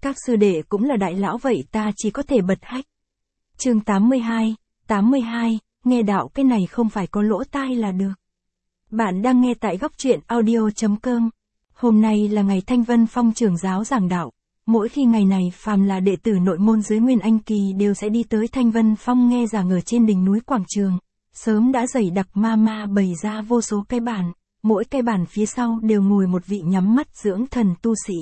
Các sư đệ cũng là đại lão vậy ta chỉ có thể bật hách. Chương 82, nghe đạo cái này không phải có lỗ tai là được. Bạn đang nghe tại góc truyện audio.com. Hôm nay là ngày Thanh Vân Phong trưởng giáo giảng đạo. Mỗi khi ngày này phàm là đệ tử nội môn dưới Nguyên Anh Kỳ đều sẽ đi tới Thanh Vân Phong nghe giảng ở trên đỉnh núi quảng trường. Sớm đã dày đặc ma bày ra vô số cái bàn, mỗi cái bàn phía sau đều ngồi một vị nhắm mắt dưỡng thần tu sĩ.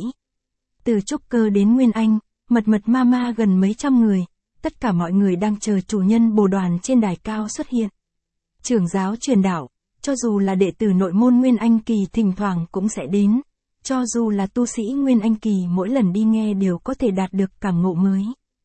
Từ trúc cơ đến Nguyên Anh, mật ma gần mấy trăm người, tất cả mọi người đang chờ chủ nhân bồ đoàn trên đài cao xuất hiện. Trưởng giáo truyền đạo, cho dù là đệ tử nội môn Nguyên Anh Kỳ thỉnh thoảng cũng sẽ đến, cho dù là tu sĩ Nguyên Anh Kỳ mỗi lần đi nghe đều có thể đạt được cảm ngộ mới.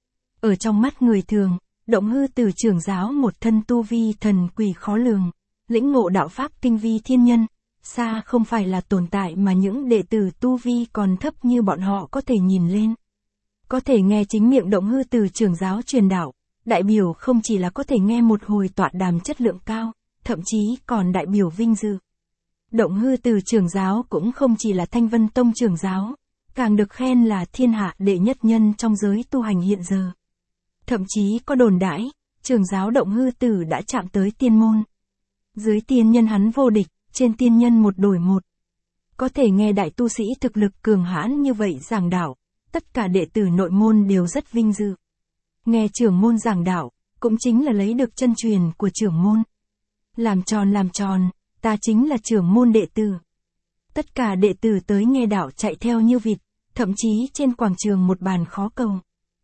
Ở trong mắt người thường, Động Hư Tử trưởng giáo một thân tu vi thần quỷ khó lường, lĩnh ngộ đạo pháp tinh vi thiên nhân, xa không phải là tồn tại mà những đệ tử tu vi còn thấp như bọn họ có thể nhìn lên. Có thể nghe chính miệng Động Hư Tử trưởng giáo truyền đạo, đại biểu không chỉ là có thể nghe một hồi tọa đàm chất lượng cao, thậm chí còn đại biểu vinh dự. Động Hư Tử trưởng giáo cũng không chỉ là Thanh Vân Tông trưởng giáo, càng được khen là thiên hạ đệ nhất nhân trong giới tu hành hiện giờ. Thậm chí có đồn đãi, trưởng giáo Động Hư Tử đã chạm tới tiên môn. Dưới tiên nhân hắn vô địch, trên tiên nhân một đổi một. Có thể nghe đại tu sĩ thực lực cường hãn như vậy giảng đạo, tất cả đệ tử nội môn đều rất vinh dự. Nghe trưởng môn giảng đạo, cũng chính là lấy được chân truyền của trưởng môn. Làm tròn, ta chính là trưởng môn đệ tử. Tất cả đệ tử tới nghe đạo chạy theo như vịt, thậm chí trên quảng trường một bàn khó cầu.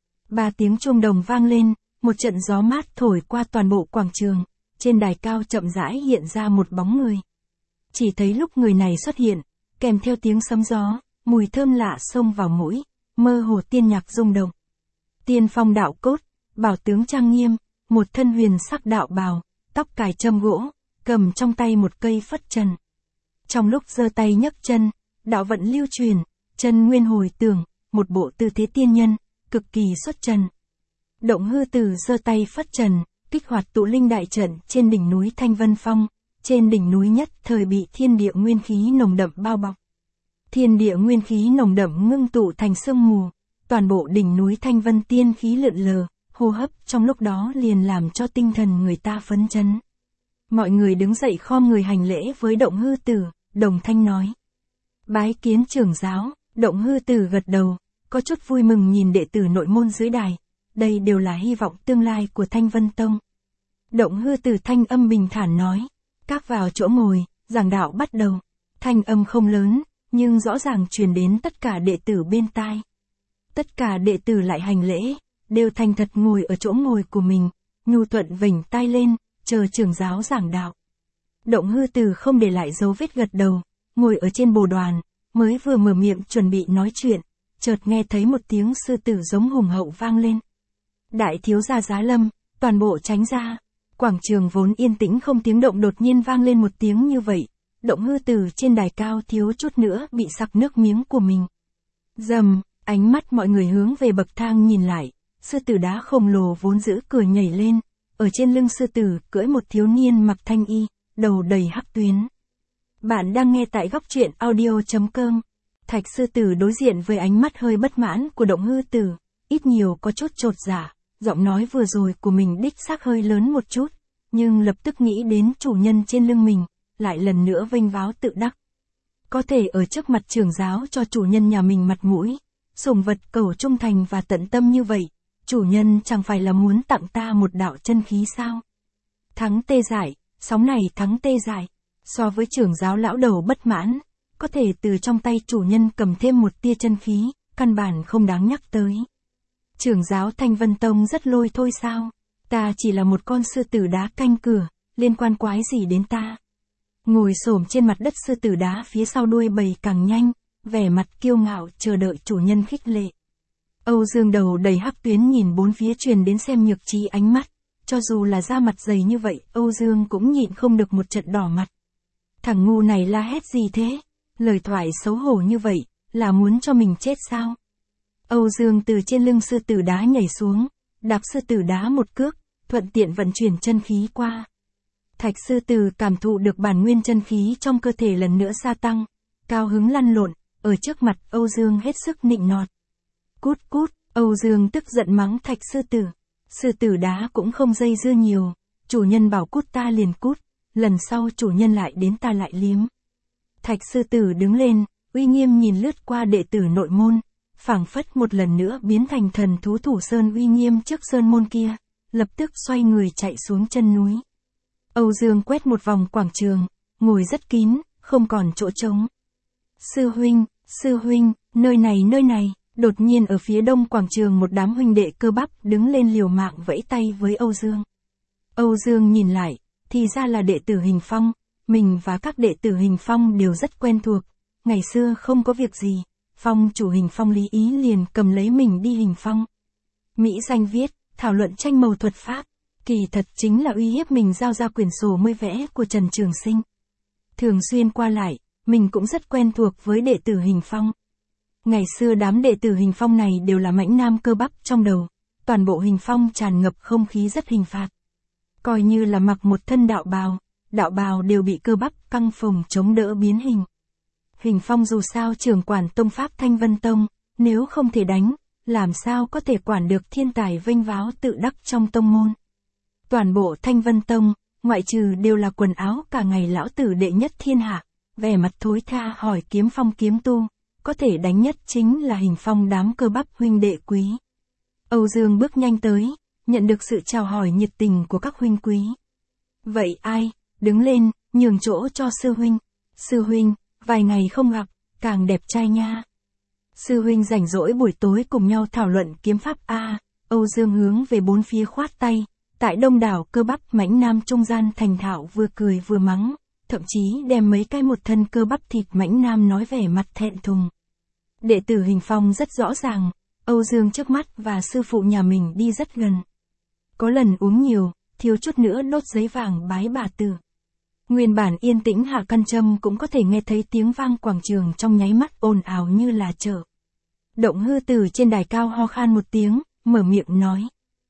3 tiếng chuông đồng vang lên, một trận gió mát thổi qua toàn bộ quảng trường, trên đài cao chậm rãi hiện ra một bóng người. Chỉ thấy lúc người này xuất hiện, kèm theo tiếng sấm gió, mùi thơm lạ xông vào mũi, mơ hồ tiên nhạc rung động. Tiên phong đạo cốt, bảo tướng trang nghiêm, một thân huyền sắc đạo bào, tóc cài châm gỗ, cầm trong tay một cây phất trần. Trong lúc giơ tay nhấc chân, đạo vận lưu truyền, chân nguyên hồi tưởng, một bộ tư thế tiên nhân, cực kỳ xuất trần. Động Hư Tử giơ tay phất trần, kích hoạt tụ linh đại trận trên đỉnh núi Thanh Vân Phong. Trên đỉnh núi nhất thời bị thiên địa nguyên khí nồng đậm bao bọc. Thiên địa nguyên khí nồng đậm ngưng tụ thành sương mù, toàn bộ đỉnh núi Thanh Vân tiên khí lượn lờ, hô hấp trong lúc đó liền làm cho tinh thần người ta phấn chấn. Mọi người đứng dậy khom người hành lễ với Động Hư Tử, đồng thanh nói. Bái kiến trưởng giáo. Động Hư Tử gật đầu, có chút vui mừng nhìn đệ tử nội môn dưới đài. Đây đều là hy vọng tương lai của Thanh Vân Tông. Động Hư Tử thanh âm bình thản nói. Các vào chỗ ngồi, giảng đạo bắt đầu. Thanh âm không lớn, nhưng rõ ràng truyền đến tất cả đệ tử bên tai. Tất cả đệ tử lại hành lễ, đều thành thật ngồi ở chỗ ngồi của mình, nhu thuận vểnh tai lên, chờ trưởng giáo giảng đạo. Động Hư Tử không để lại dấu vết gật đầu, ngồi ở trên bồ đoàn, mới vừa mở miệng chuẩn bị nói chuyện, chợt nghe thấy một tiếng sư tử giống hùng hậu vang lên. Đại thiếu gia Giá Lâm, toàn bộ tránh ra. Quảng trường vốn yên tĩnh không tiếng động đột nhiên vang lên một tiếng như vậy, Động Hư Tử trên đài cao thiếu chút nữa bị sặc nước miếng của mình. Rầm, ánh mắt mọi người hướng về bậc thang nhìn lại, sư tử đá khổng lồ vốn giữ cửa nhảy lên, ở trên lưng sư tử cưỡi một thiếu niên mặc thanh y, đầu đầy hắc tuyến. Bạn đang nghe tại góc truyện audio.com. Thạch sư tử đối diện với ánh mắt hơi bất mãn của Động Hư Tử, ít nhiều có chút chột dạ. Giọng nói vừa rồi của mình đích xác hơi lớn một chút, nhưng lập tức nghĩ đến chủ nhân trên lưng mình, lại lần nữa vênh váo tự đắc. Có thể ở trước mặt trưởng giáo cho chủ nhân nhà mình mặt mũi, sủng vật cầu trung thành và tận tâm như vậy, chủ nhân chẳng phải là muốn tặng ta một đạo chân khí sao? Thắng tê dại, sóng này thắng tê dại, so với trưởng giáo lão đầu bất mãn, có thể từ trong tay chủ nhân cầm thêm một tia chân khí, căn bản không đáng nhắc tới. Trưởng giáo Thanh Vân Tông rất lôi thôi sao? Ta chỉ là một con sư tử đá canh cửa, liên quan quái gì đến ta? Ngồi xổm trên mặt đất sư tử đá phía sau đuôi bầy càng nhanh, vẻ mặt kiêu ngạo chờ đợi chủ nhân khích lệ. Âu Dương đầu đầy hắc tuyến nhìn bốn phía truyền đến xem nhược trí ánh mắt, cho dù là da mặt dày như vậy, Âu Dương cũng nhịn không được một trận đỏ mặt. Thằng ngu này la hét gì thế? Lời thoại xấu hổ như vậy, là muốn cho mình chết sao? Âu Dương từ trên lưng sư tử đá nhảy xuống, đạp sư tử đá một cước, thuận tiện vận chuyển chân khí qua. Thạch sư tử cảm thụ được bản nguyên chân khí trong cơ thể lần nữa gia tăng, cao hứng lăn lộn, ở trước mặt Âu Dương hết sức nịnh nọt. Cút cút, Âu Dương tức giận mắng Thạch sư tử. Sư tử đá cũng không dây dưa nhiều, chủ nhân bảo cút ta liền cút, lần sau chủ nhân lại đến ta lại liếm. Thạch sư tử đứng lên, uy nghiêm nhìn lướt qua đệ tử nội môn, phảng phất một lần nữa biến thành thần thú Thủ Sơn uy nghiêm trước sơn môn kia, lập tức xoay người chạy xuống chân núi. Âu Dương quét một vòng quảng trường, ngồi rất kín, không còn chỗ trống. Sư huynh, nơi này, đột nhiên ở phía đông quảng trường một đám huynh đệ cơ bắp đứng lên liều mạng vẫy tay với Âu Dương. Âu Dương nhìn lại, thì ra là đệ tử Hình Phong, mình và các đệ tử Hình Phong đều rất quen thuộc, ngày xưa không có việc gì, Phong chủ Hình Phong Lý Ý liền cầm lấy mình đi Hình Phong. Mỹ danh viết, thảo luận tranh màu thuật pháp, kỳ thật chính là uy hiếp mình giao ra quyển sổ mới vẽ của Trần Trường Sinh. Thường xuyên qua lại, mình cũng rất quen thuộc với đệ tử Hình Phong. Ngày xưa đám đệ tử Hình Phong này đều là mãnh nam cơ bắp trong đầu, toàn bộ Hình Phong tràn ngập không khí rất hình phạt. Coi như là mặc một thân đạo bào đều bị cơ bắp căng phồng chống đỡ biến hình. Hình Phong dù sao trưởng quản tông pháp Thanh Vân Tông, nếu không thể đánh, làm sao có thể quản được thiên tài vênh váo tự đắc trong tông môn. Toàn bộ Thanh Vân Tông, ngoại trừ đều là quần áo cả ngày lão tử đệ nhất thiên hạ, vẻ mặt thối tha hỏi Kiếm Phong kiếm tu, có thể đánh nhất chính là Hình Phong đám cơ bắp huynh đệ quý. Âu Dương bước nhanh tới, nhận được sự chào hỏi nhiệt tình của các huynh quý. Vậy ai, đứng lên, nhường chỗ cho sư huynh. Sư huynh, vài ngày không gặp, càng đẹp trai nha. Sư huynh rảnh rỗi buổi tối cùng nhau thảo luận kiếm pháp a. Âu Dương hướng về bốn phía khoát tay, tại đông đảo cơ bắp mãnh nam trung gian thành thạo vừa cười vừa mắng, thậm chí đem mấy cái một thân cơ bắp thịt mãnh nam nói vẻ mặt thẹn thùng. Đệ tử Hình Phong rất rõ ràng, Âu Dương trước mắt và sư phụ nhà mình đi rất gần. Có lần uống nhiều, thiếu chút nữa đốt giấy vàng bái bà tử. Nguyên bản yên tĩnh Hạ Căn Trâm cũng có thể nghe thấy tiếng vang quảng trường trong nháy mắt ồn ào như là chợ. Động Hư từ trên đài cao ho khan một tiếng, mở miệng nói.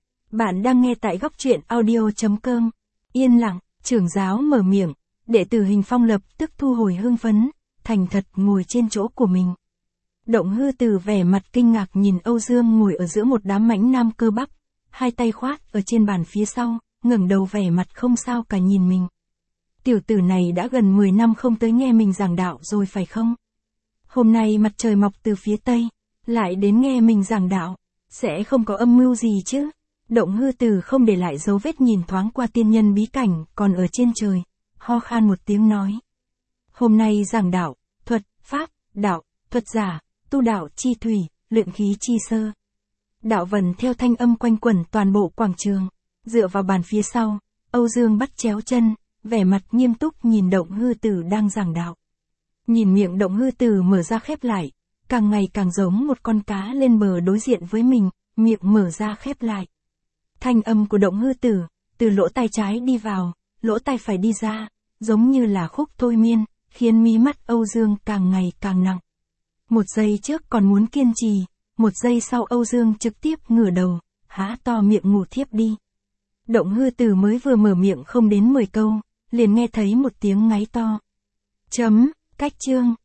Bạn đang nghe tại góc truyện audio.com. Yên lặng, trưởng giáo mở miệng, đệ tử Hình Phong lập tức thu hồi hưng phấn, thành thật ngồi trên chỗ của mình. Động Hư từ vẻ mặt kinh ngạc nhìn Âu Dương ngồi ở giữa một đám mãnh nam cơ bắp, hai tay khoát ở trên bàn phía sau, ngẩng đầu vẻ mặt không sao cả nhìn mình. Tiểu tử này đã gần 10 năm không tới nghe mình giảng đạo rồi phải không? Hôm nay mặt trời mọc từ phía tây, lại đến nghe mình giảng đạo, sẽ không có âm mưu gì chứ? Động Hư từ không để lại dấu vết nhìn thoáng qua tiên nhân bí cảnh còn ở trên trời, ho khan một tiếng nói. Hôm nay giảng đạo, thuật, pháp, đạo, thuật giả, tu đạo chi thủy, luyện khí chi sơ. Đạo vần theo thanh âm quanh quẩn toàn bộ quảng trường, dựa vào bàn phía sau, Âu Dương bắt chéo chân, vẻ mặt nghiêm túc nhìn Động Hư Tử đang giảng đạo. Nhìn miệng Động Hư Tử mở ra khép lại, càng ngày càng giống một con cá lên bờ đối diện với mình, miệng mở ra khép lại. Thanh âm của Động Hư Tử, từ lỗ tai trái đi vào, lỗ tai phải đi ra, giống như là khúc thôi miên, khiến mí mắt Âu Dương càng ngày càng nặng. Một giây trước còn muốn kiên trì, một giây sau Âu Dương trực tiếp ngửa đầu, há to miệng ngủ thiếp đi. Động Hư Tử mới vừa mở miệng không đến 10 câu, liền nghe thấy một tiếng ngáy to. Cách chương.